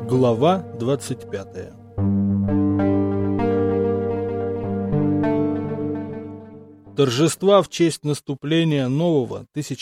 Глава 25. Торжества в честь наступления нового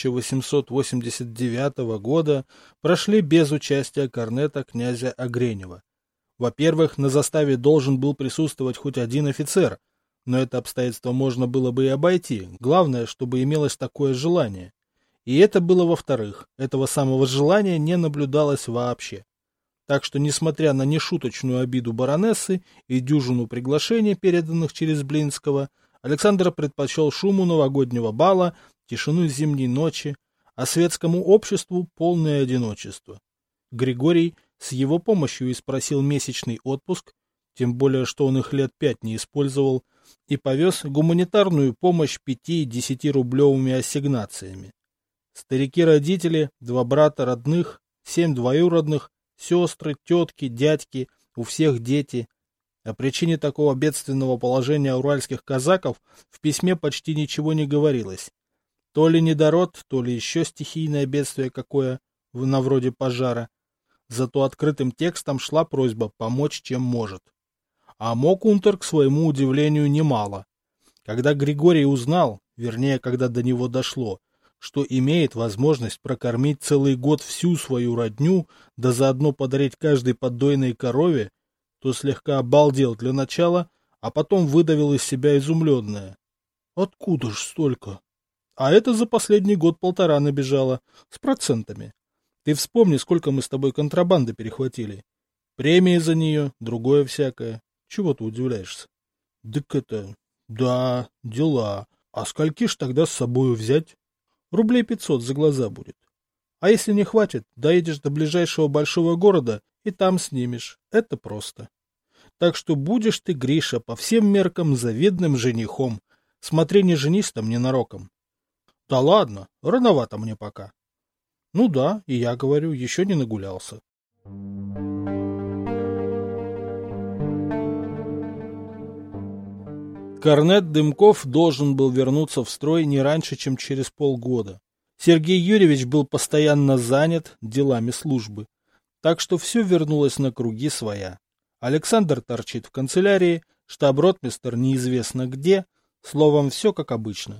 1889 года прошли без участия корнета князя Огренева. Во-первых, на заставе должен был присутствовать хоть один офицер, но это обстоятельство можно было бы и обойти, главное, чтобы имелось такое желание. И это было во-вторых, этого самого желания не наблюдалось вообще. Так что, несмотря на нешуточную обиду баронессы и дюжину приглашений, переданных через Блинского, Александр предпочел шуму новогоднего бала, тишину зимней ночи, а светскому обществу полное одиночество. Григорий с его помощью и спросил месячный отпуск, тем более, что он их лет 5 не использовал, и повез гуманитарную помощь 5-10-рублевыми ассигнациями. Старики-родители, 2 брата родных, 7 двоюродных, сестры, тетки, дядьки, у всех дети. О причине такого бедственного положения уральских казаков в письме почти ничего не говорилось. То ли недород, то ли еще стихийное бедствие какое, на вроде пожара. Зато открытым текстом шла просьба помочь, чем может. А мог Унтер, к своему удивлению, немало. Когда Григорий узнал, вернее, когда до него дошло, что имеет возможность прокормить целый год всю свою родню, да заодно подарить каждой поддойной корове, то слегка обалдел для начала, а потом выдавил из себя изумленное. Откуда ж столько? А это за последний год-полтора набежало, с процентами. Ты вспомни, сколько мы с тобой контрабанды перехватили. Премии за нее, другое всякое. Чего ты удивляешься? Дык это... Да, дела. А скольки ж тогда с собою взять? Рублей 500 за глаза будет. А если не хватит, доедешь до ближайшего большого города и там снимешь. Это просто. Так что будешь ты, Гриша, по всем меркам завидным женихом. Смотри, не женись там ненароком. Да ладно, рановато мне пока. Ну да, и я говорю, еще не нагулялся. Корнет Дымков должен был вернуться в строй не раньше, чем через полгода. Сергей Юрьевич был постоянно занят делами службы, так что все вернулось на круги своя. Александр торчит в канцелярии, штаб-ротмистр неизвестно где, словом, все как обычно.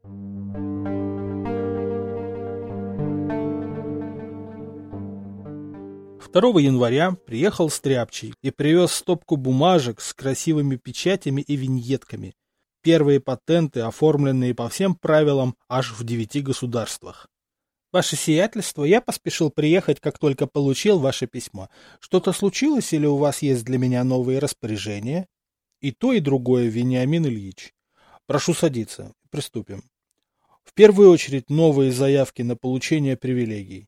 2 января приехал Стряпчий и привез стопку бумажек с красивыми печатями и виньетками. Первые патенты, оформленные по всем правилам аж в 9 государствах. Ваше сиятельство, я поспешил приехать, как только получил ваше письмо. Что-то случилось или у вас есть для меня новые распоряжения? И то, и другое, Вениамин Ильич. Прошу садиться. Приступим. В первую очередь новые заявки на получение привилегий.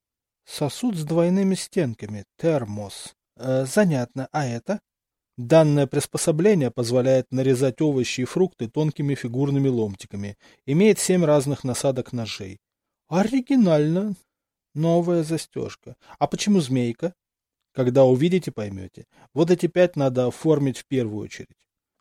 Сосуд с двойными стенками. Термос. Занятно. А это? Данное приспособление позволяет нарезать овощи и фрукты тонкими фигурными ломтиками. Имеет 7 разных насадок ножей. Оригинально. Новая застежка. А почему змейка? Когда увидите, поймете. Вот эти 5 надо оформить в первую очередь.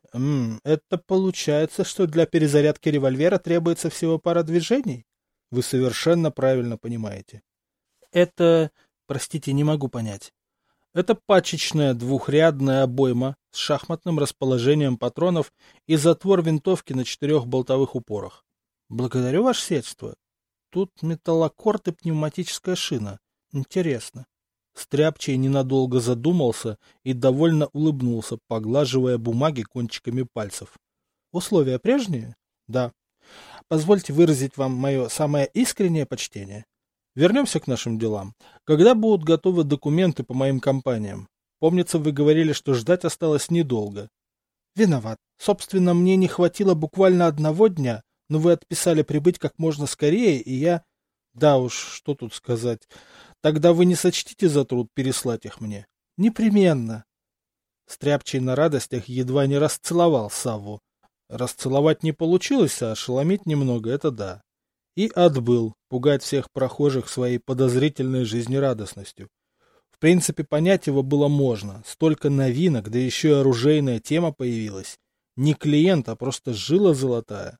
Это получается, что для перезарядки револьвера требуется всего пара движений? Вы совершенно правильно понимаете. Это... Простите, не могу понять. Это пачечная двухрядная обойма с шахматным расположением патронов и затвор винтовки на 4 болтовых упорах. Благодарю ваше сиятельство. Тут металлокорд и пневматическая шина. Интересно. Стряпчий ненадолго задумался и довольно улыбнулся, поглаживая бумаги кончиками пальцев. Условия прежние? Да. Позвольте выразить вам мое самое искреннее почтение. Вернемся к нашим делам. Когда будут готовы документы по моим компаниям? Помнится, вы говорили, что ждать осталось недолго. Виноват. Собственно, мне не хватило буквально 1 дня, но вы отписали прибыть как можно скорее, и я... Да уж, что тут сказать. Тогда вы не сочтите за труд переслать их мне. Непременно. Стряпчий на радостях едва не расцеловал Савву. Расцеловать не получилось, а ошеломить немного — это да. И отбыл, пугать всех прохожих своей подозрительной жизнерадостностью. В принципе, понять его было можно. Столько новинок, да еще и оружейная тема появилась. Не клиент, а просто жила золотая.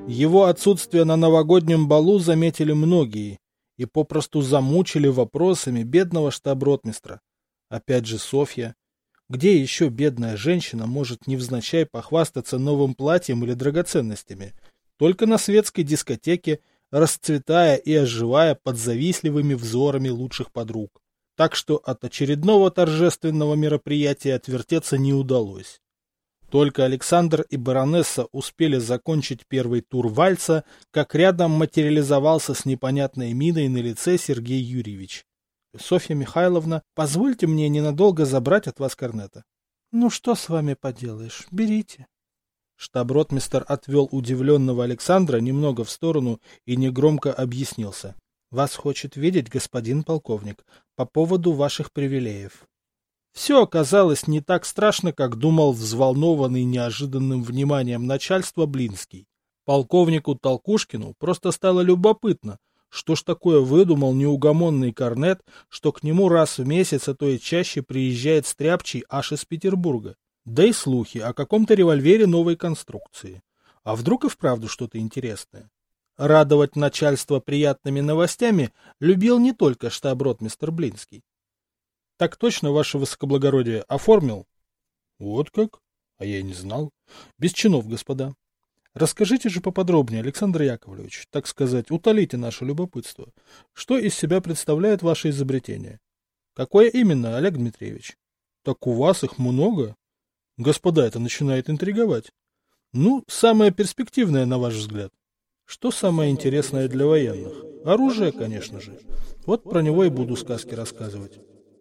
Его отсутствие на новогоднем балу заметили многие и попросту замучили вопросами бедного штаб-ротмистра. Опять же Софья. Где еще бедная женщина может невзначай похвастаться новым платьем или драгоценностями? Только на светской дискотеке, расцветая и оживая под завистливыми взорами лучших подруг. Так что от очередного торжественного мероприятия отвертеться не удалось. Только Александр и баронесса успели закончить первый тур вальса, как рядом материализовался с непонятной миной на лице Сергей Юрьевич. — Софья Михайловна, позвольте мне ненадолго забрать от вас корнета. — Ну что с вами поделаешь, берите. Штаб-ротмистр отвел удивленного Александра немного в сторону и негромко объяснился. — Вас хочет видеть господин полковник по поводу ваших привилеев. Все оказалось не так страшно, как думал взволнованный неожиданным вниманием начальства Блинский. Полковнику Толкушкину просто стало любопытно, что ж такое выдумал неугомонный корнет, что к нему раз в месяц, а то и чаще приезжает стряпчий аж из Петербурга. Да и слухи о каком-то револьвере новой конструкции. А вдруг и вправду что-то интересное? Радовать начальство приятными новостями любил не только штаб-ротмистр Блинский. — Так точно, ваше высокоблагородие, оформил? — Вот как? А я и не знал. Без чинов, господа. Расскажите же поподробнее, Александр Яковлевич, так сказать, утолите наше любопытство. Что из себя представляет ваше изобретение? — Какое именно, Олег Дмитриевич? — Так у вас их много? Господа, это начинает интриговать. Ну, самое перспективное, на ваш взгляд. Что самое интересное для военных? Оружие, конечно же. Вот про него и буду сказки рассказывать.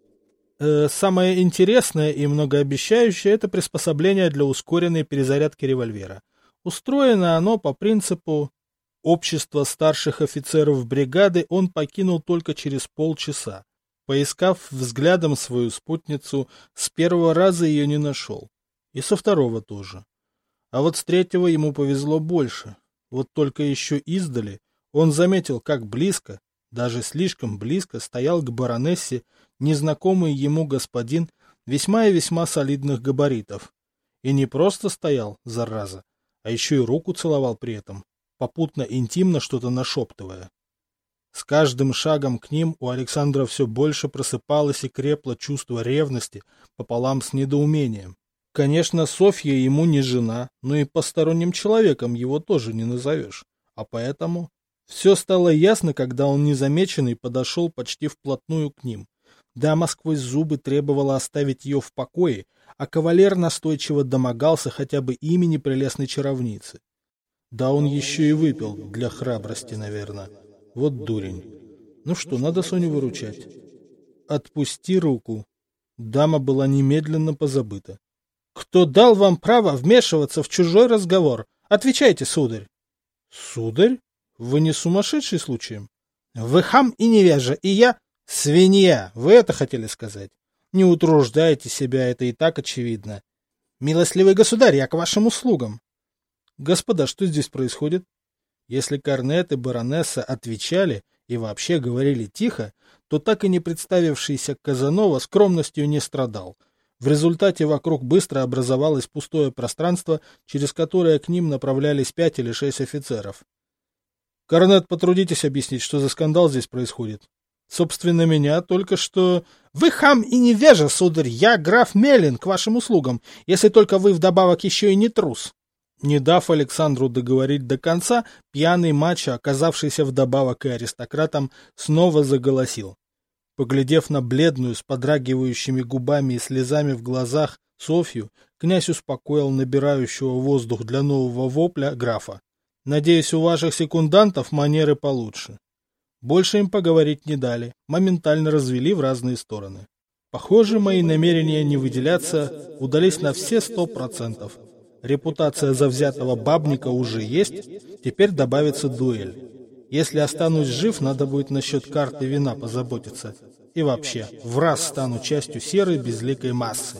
Самое интересное и многообещающее — это приспособление для ускоренной перезарядки револьвера. Устроено оно по принципу общества старших офицеров бригады он покинул только через полчаса. Поискав взглядом свою спутницу, с первого раза ее не нашел. И со второго тоже. А вот с третьего ему повезло больше. Вот только еще издали он заметил, как близко, даже слишком близко, стоял к баронессе незнакомый ему господин весьма и весьма солидных габаритов. И не просто стоял, зараза, а еще и руку целовал при этом, попутно интимно что-то нашептывая. С каждым шагом к ним у Александра все больше просыпалось и крепло чувство ревности пополам с недоумением. Конечно, Софья ему не жена, но и посторонним человеком его тоже не назовешь. А поэтому все стало ясно, когда он незамеченный подошел почти вплотную к ним. Дама сквозь зубы требовала оставить ее в покое, а кавалер настойчиво домогался хотя бы имени прелестной чаровницы. Да он еще и выпил, для храбрости, наверное. Вот дурень. Ну что, надо Соню выручать. Отпусти руку. Дама была немедленно позабыта. Кто дал вам право вмешиваться в чужой разговор? Отвечайте, сударь. Сударь? Вы не сумасшедший случаем? Вы хам и невежа, и я... Свинья, вы это хотели сказать? Не утруждайте себя, это и так очевидно. Милостливый государь, я к вашим услугам. Господа, что здесь происходит? Если корнет и баронесса отвечали и вообще говорили тихо, то так и не представившийся Казанова скромностью не страдал. В результате вокруг быстро образовалось пустое пространство, через которое к ним направлялись 5 или 6 офицеров. Корнет, потрудитесь объяснить, что за скандал здесь происходит. Собственно, меня только что... Вы хам и невежа, сударь, я граф Мелин, к вашим услугам, если только вы вдобавок еще и не трус. Не дав Александру договорить до конца, пьяный мачо, оказавшийся вдобавок и аристократом, снова заголосил. Поглядев на бледную, с подрагивающими губами и слезами в глазах Софью, князь успокоил набирающего воздух для нового вопля графа. «Надеюсь, у ваших секундантов манеры получше». Больше им поговорить не дали, моментально развели в разные стороны. Похоже, мои намерения не выделяться удались на все 100%. Репутация завзятого бабника уже есть, теперь добавится дуэль. Если останусь жив, надо будет насчет карты вина позаботиться. И вообще, в раз стану частью серой безликой массы.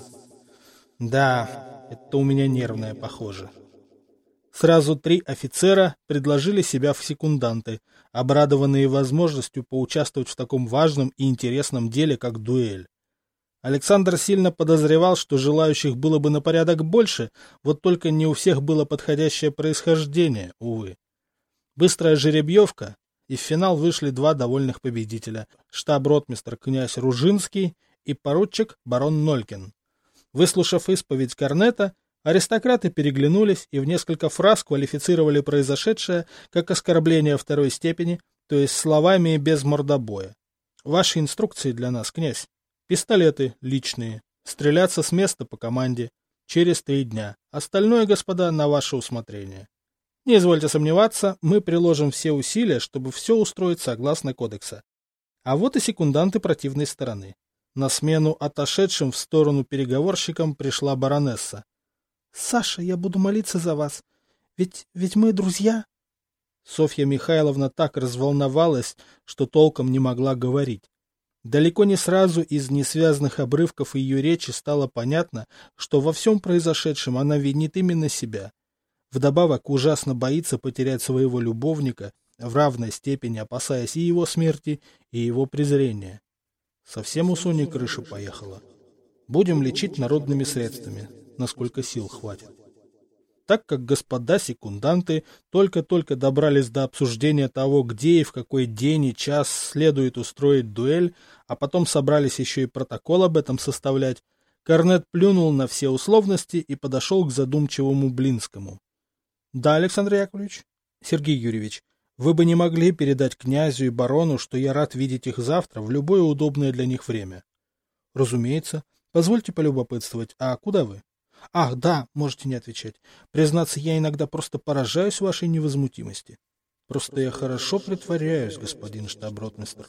Да, это у меня нервное, похоже. Сразу 3 офицера предложили себя в секунданты, обрадованные возможностью поучаствовать в таком важном и интересном деле, как дуэль. Александр сильно подозревал, что желающих было бы на порядок больше, вот только не у всех было подходящее происхождение, увы. Быстрая жеребьевка, и в финал вышли два довольных победителя – штаб-ротмистр князь Ружинский и поручик барон Нолькин. Выслушав исповедь корнета, аристократы переглянулись и в несколько фраз квалифицировали произошедшее как оскорбление второй степени, то есть словами без мордобоя. Ваши инструкции для нас, князь. Пистолеты личные. Стреляться с места по команде. Через 3 дня. Остальное, господа, на ваше усмотрение. Не извольте сомневаться, мы приложим все усилия, чтобы все устроить согласно кодекса. А вот и секунданты противной стороны. На смену отошедшим в сторону переговорщикам пришла баронесса. — Саша, я буду молиться за вас. Ведь мы друзья. Софья Михайловна так разволновалась, что толком не могла говорить. Далеко не сразу из несвязанных обрывков ее речи стало понятно, что во всем произошедшем она винит именно себя. Вдобавок ужасно боится потерять своего любовника, в равной степени опасаясь и его смерти, и его презрения. Совсем у Сони крыша поехала. Будем лечить народными средствами, насколько сил хватит. Так как господа секунданты только-только добрались до обсуждения того, где и в какой день и час следует устроить дуэль, а потом собрались еще и протокол об этом составлять, корнет плюнул на все условности и подошел к задумчивому Блинскому. — Да, Александр Яковлевич? — Сергей Юрьевич, вы бы не могли передать князю и барону, что я рад видеть их завтра в любое удобное для них время? — Разумеется. Позвольте полюбопытствовать. А куда вы? — Ах, да, можете не отвечать. Признаться, я иногда просто поражаюсь вашей невозмутимости. Просто я хорошо притворяюсь, господин штаб-ротмистр.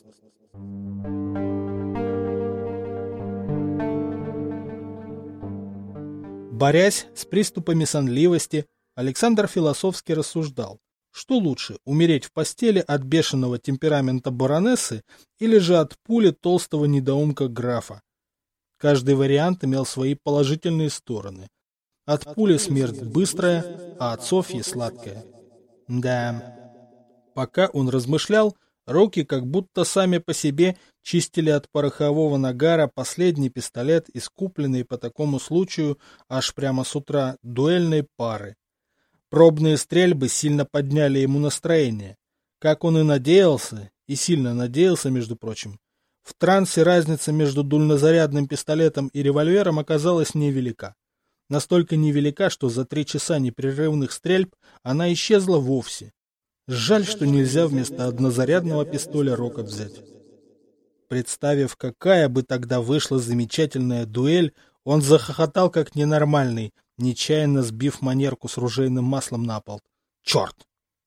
Борясь с приступами сонливости, Александр философски рассуждал, что лучше, умереть в постели от бешеного темперамента баронессы или же от пули толстого недоумка графа. Каждый вариант имел свои положительные стороны. От пули смерть быстрая, а от Софьи сладкая. Да. Пока он размышлял, руки как будто сами по себе чистили от порохового нагара последний пистолет из купленной по такому случаю аж прямо с утра дуэльной пары. Пробные стрельбы сильно подняли ему настроение. Как он и надеялся, и сильно надеялся, между прочим, в трансе разница между дульнозарядным пистолетом и револьвером оказалась невелика. Настолько невелика, что за 3 часа непрерывных стрельб она исчезла вовсе. Жаль, что нельзя вместо однозарядного пистоля рокот взять. Представив, какая бы тогда вышла замечательная дуэль, он захохотал как ненормальный, нечаянно сбив манерку с ружейным маслом на пол. Черт!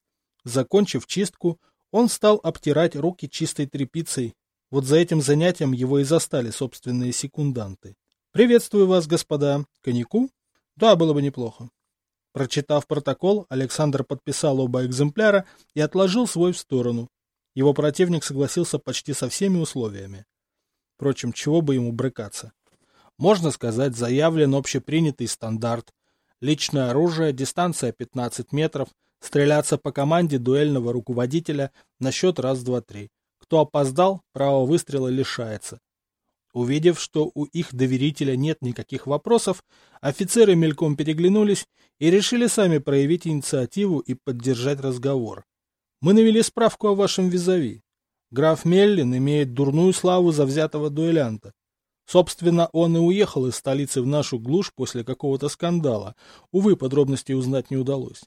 Закончив чистку, он стал обтирать руки чистой тряпицей. Вот за этим занятием его и застали собственные секунданты. «Приветствую вас, господа. Коньяку?» «Да, было бы неплохо». Прочитав протокол, Александр подписал оба экземпляра и отложил свой в сторону. Его противник согласился почти со всеми условиями. Впрочем, чего бы ему брыкаться? Можно сказать, заявлен общепринятый стандарт. Личное оружие, дистанция 15 метров, стреляться по команде дуэльного руководителя на счет 1, 2, 3. Кто опоздал, право выстрела лишается. Увидев, что у их доверителя нет никаких вопросов, офицеры мельком переглянулись и решили сами проявить инициативу и поддержать разговор. Мы навели справку о вашем визави. Граф Меллин имеет дурную славу завзятого дуэлянта. Собственно, он и уехал из столицы в нашу глушь после какого-то скандала. Увы, подробностей узнать не удалось.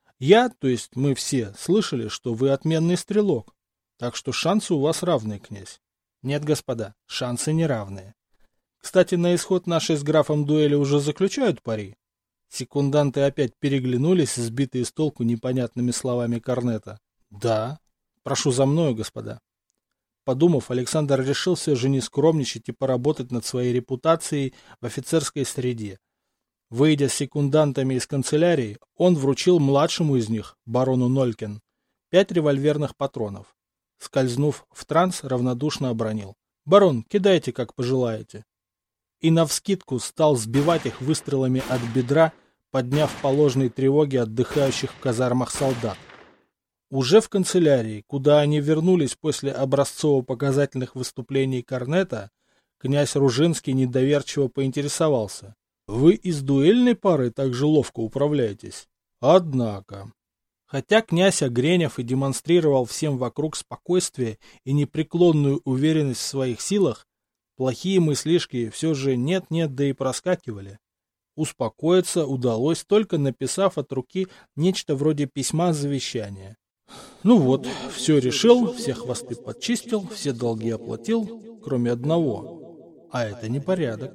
То есть мы все, слышали, что вы отменный стрелок. Так что шансы у вас равные, князь. Нет, господа, шансы неравные. Кстати, на исход нашей с графом дуэли уже заключают пари. Секунданты опять переглянулись, сбитые с толку непонятными словами корнета. Да. Прошу за мною, господа. Подумав, Александр решил все же не скромничать и поработать над своей репутацией в офицерской среде. Выйдя с секундантами из канцелярии, он вручил младшему из них, барону Нолькин, 5 револьверных патронов. Скользнув в транс, равнодушно обронил. «Барон, кидайте, как пожелаете». И навскидку стал сбивать их выстрелами от бедра, подняв по ложной тревоге отдыхающих в казармах солдат. Уже в канцелярии, куда они вернулись после образцово-показательных выступлений корнета, князь Ружинский недоверчиво поинтересовался. «Вы из дуэльной пары так же ловко управляетесь?» «Однако...» Хотя князь Огренев и демонстрировал всем вокруг спокойствие и непреклонную уверенность в своих силах, плохие мыслишки все же нет-нет, да и проскакивали. Успокоиться удалось, только написав от руки нечто вроде письма завещания. Ну вот, все решил, все хвосты подчистил, все долги оплатил, кроме одного. А это не порядок.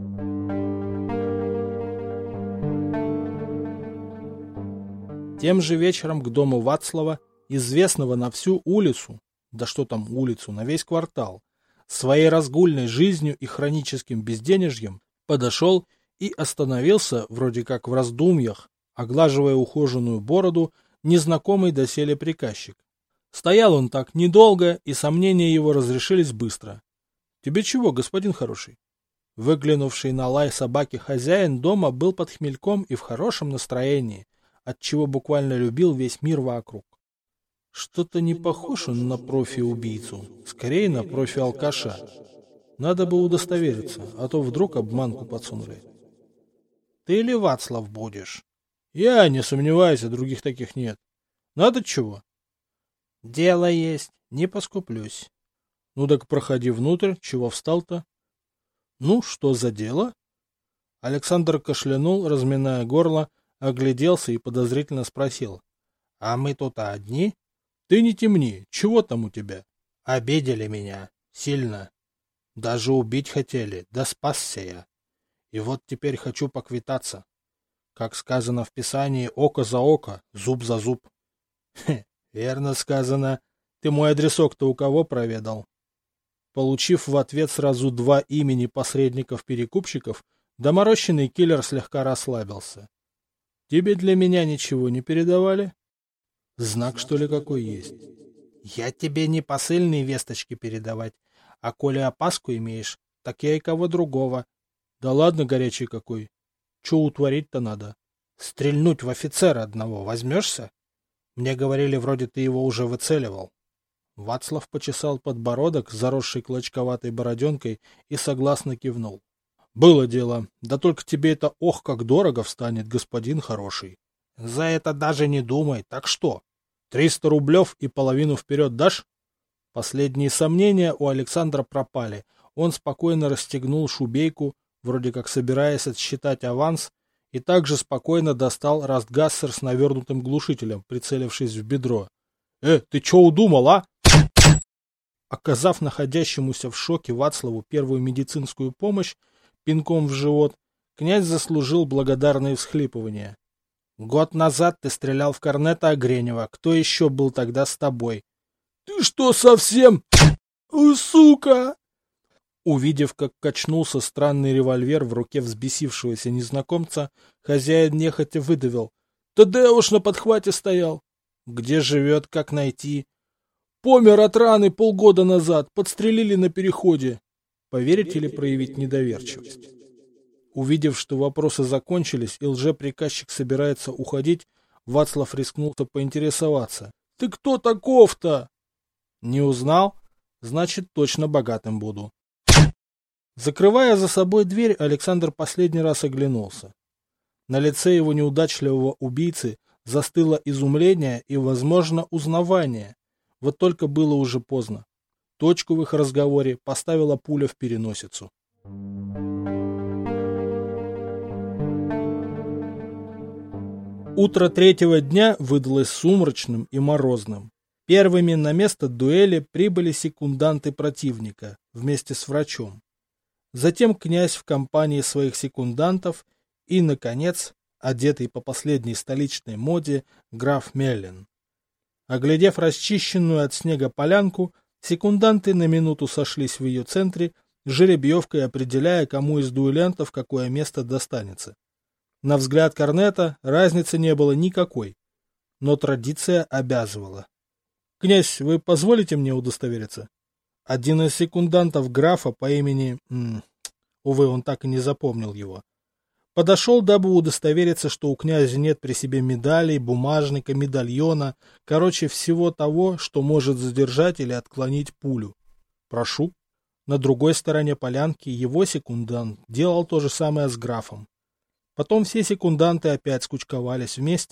Тем же вечером к дому Вацлава, известного на всю улицу, да что там улицу, на весь квартал, своей разгульной жизнью и хроническим безденежьем, подошел и остановился, вроде как в раздумьях, оглаживая ухоженную бороду, незнакомый доселе приказчик. Стоял он так недолго, и сомнения его разрешились быстро. — Тебе чего, господин хороший? Выглянувший на лай собаки хозяин дома был под хмельком и в хорошем настроении, отчего буквально любил весь мир вокруг. Что-то не похож он на профи-убийцу, скорее на профи-алкаша. Надо бы удостовериться, а то вдруг обманку подсунули. — Ты ли Вацлав будешь? — Я, не сомневайся, других таких нет. Надо чего? — Дело есть, не поскуплюсь. — Ну так проходи внутрь, чего встал-то? — Ну, что за дело? Александр кашлянул, разминая горло, огляделся и подозрительно спросил. — А мы тут одни? — Ты не темни, чего там у тебя? — Обидели меня. Сильно. Даже убить хотели, да спасся я. И вот теперь хочу поквитаться. Как сказано в Писании, око за око, зуб за зуб. — Верно сказано. Ты мой адресок-то у кого проведал? Получив в ответ сразу 2 имени посредников-перекупщиков, доморощенный киллер слегка расслабился. Тебе для меня ничего не передавали? Знак, что ли, какой есть? Я тебе не посыльные весточки передавать, а коли опаску имеешь, так я и кого другого. Да ладно, горячий какой. Че утворить-то надо? Стрельнуть в офицера одного возьмешься? Мне говорили, вроде ты его уже выцеливал. Вацлав почесал подбородок, заросший клочковатой бороденкой, и согласно кивнул. Было дело, да только тебе это ох как дорого встанет, господин хороший. За это даже не думай, так что? 300 рублев и половину вперед дашь? Последние сомнения у Александра пропали. Он спокойно расстегнул шубейку, вроде как собираясь отсчитать аванс, и также спокойно достал растгассер с навернутым глушителем, прицелившись в бедро. Ты чё удумал, а? Оказав находящемуся в шоке Вацлаву первую медицинскую помощь, пинком в живот, князь заслужил благодарные всхлипывания. Год назад ты стрелял в корнета Огренева. Кто еще был тогда с тобой? Ты что, совсем? Сука! Увидев, как качнулся странный револьвер в руке взбесившегося незнакомца, хозяин нехотя выдавил. Тадеуш на подхвате стоял. Где живет, как найти? Помер от раны полгода назад, подстрелили на переходе. Поверить или проявить недоверчивость? Увидев, что вопросы закончились и лжеприказчик собирается уходить, Вацлав рискнулся поинтересоваться. — Ты кто таков-то? — Не узнал? Значит, точно богатым буду. Закрывая за собой дверь, Александр последний раз оглянулся. На лице его неудачливого убийцы застыло изумление и, возможно, узнавание. Вот только было уже поздно. Точку в их разговоре поставила пуля в переносицу. Утро третьего дня выдалось сумрачным и морозным. Первыми на место дуэли прибыли секунданты противника вместе с врачом. Затем князь в компании своих секундантов и, наконец, одетый по последней столичной моде, граф Меллин. Оглядев расчищенную от снега полянку, секунданты на минуту сошлись в ее центре, жеребьевкой определяя, кому из дуэлянтов какое место достанется. На взгляд Корнета разницы не было никакой, но традиция обязывала. — Князь, вы позволите мне удостовериться? Один из секундантов графа по имени... Увы, он так и не запомнил его. Подошел, дабы удостовериться, что у князя нет при себе медалей, бумажника, медальона, короче, всего того, что может задержать или отклонить пулю. Прошу. На другой стороне полянки его секундант делал то же самое с графом. Потом все секунданты опять скучковались вместе,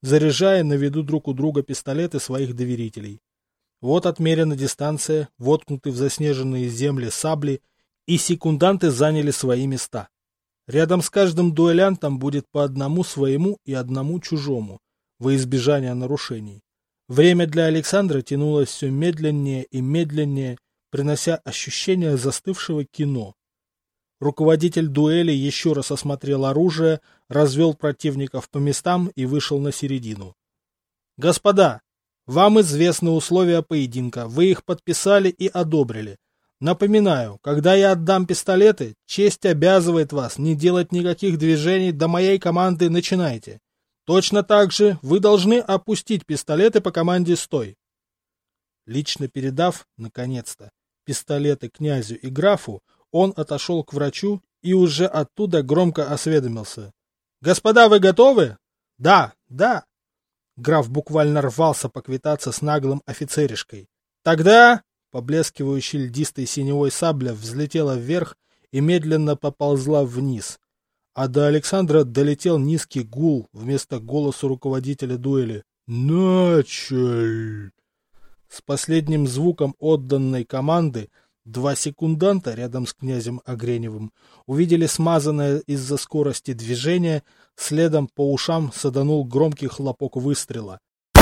заряжая на виду друг у друга пистолеты своих доверителей. Вот отмерена дистанция, воткнуты в заснеженные земли сабли, и секунданты заняли свои места. Рядом с каждым дуэлянтом будет по одному своему и одному чужому, во избежание нарушений. Время для Александра тянулось все медленнее и медленнее, принося ощущение застывшего кино. Руководитель дуэли еще раз осмотрел оружие, развел противников по местам и вышел на середину. «Господа, вам известны условия поединка, вы их подписали и одобрили. Напоминаю, когда я отдам пистолеты, честь обязывает вас не делать никаких движений до моей команды «начинайте». Точно так же вы должны опустить пистолеты по команде «стой». Лично передав, наконец-то, пистолеты князю и графу, он отошел к врачу и уже оттуда громко осведомился. «Господа, вы готовы?» «Да, да». Граф буквально рвался поквитаться с наглым офицеришкой. «Тогда...» Поблескивающая льдистой синевой сабля взлетела вверх и медленно поползла вниз. А до Александра долетел низкий гул вместо голоса руководителя дуэли. «Началь!» С последним звуком отданной команды 2 секунданта рядом с князем Огреневым увидели смазанное из-за скорости движение, следом по ушам саданул громкий хлопок выстрела.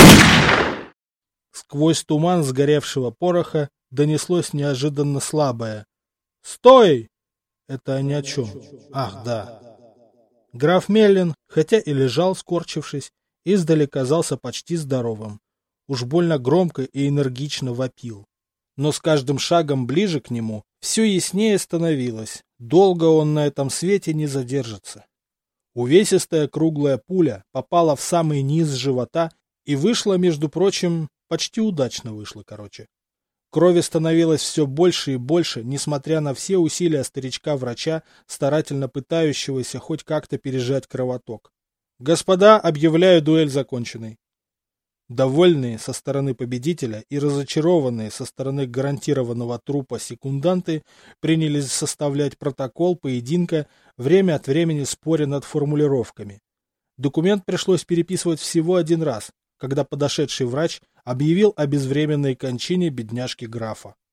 Сквозь туман сгоревшего пороха донеслось неожиданно слабое «Стой!» Это о ни о чем. Ах, да. Граф Меллин, хотя и лежал, скорчившись, издали казался почти здоровым. Уж больно громко и энергично вопил. Но с каждым шагом ближе к нему все яснее становилось. Долго он на этом свете не задержится. Увесистая круглая пуля попала в самый низ живота и вышла, между прочим, почти удачно вышла, короче. Крови становилось все больше и больше, несмотря на все усилия старичка-врача, старательно пытающегося хоть как-то пережать кровоток. «Господа, объявляю дуэль законченной». Довольные со стороны победителя и разочарованные со стороны гарантированного трупа секунданты принялись составлять протокол поединка, время от времени споря над формулировками. Документ пришлось переписывать всего 1 раз, когда подошедший врач объявил о безвременной кончине бедняжки графа.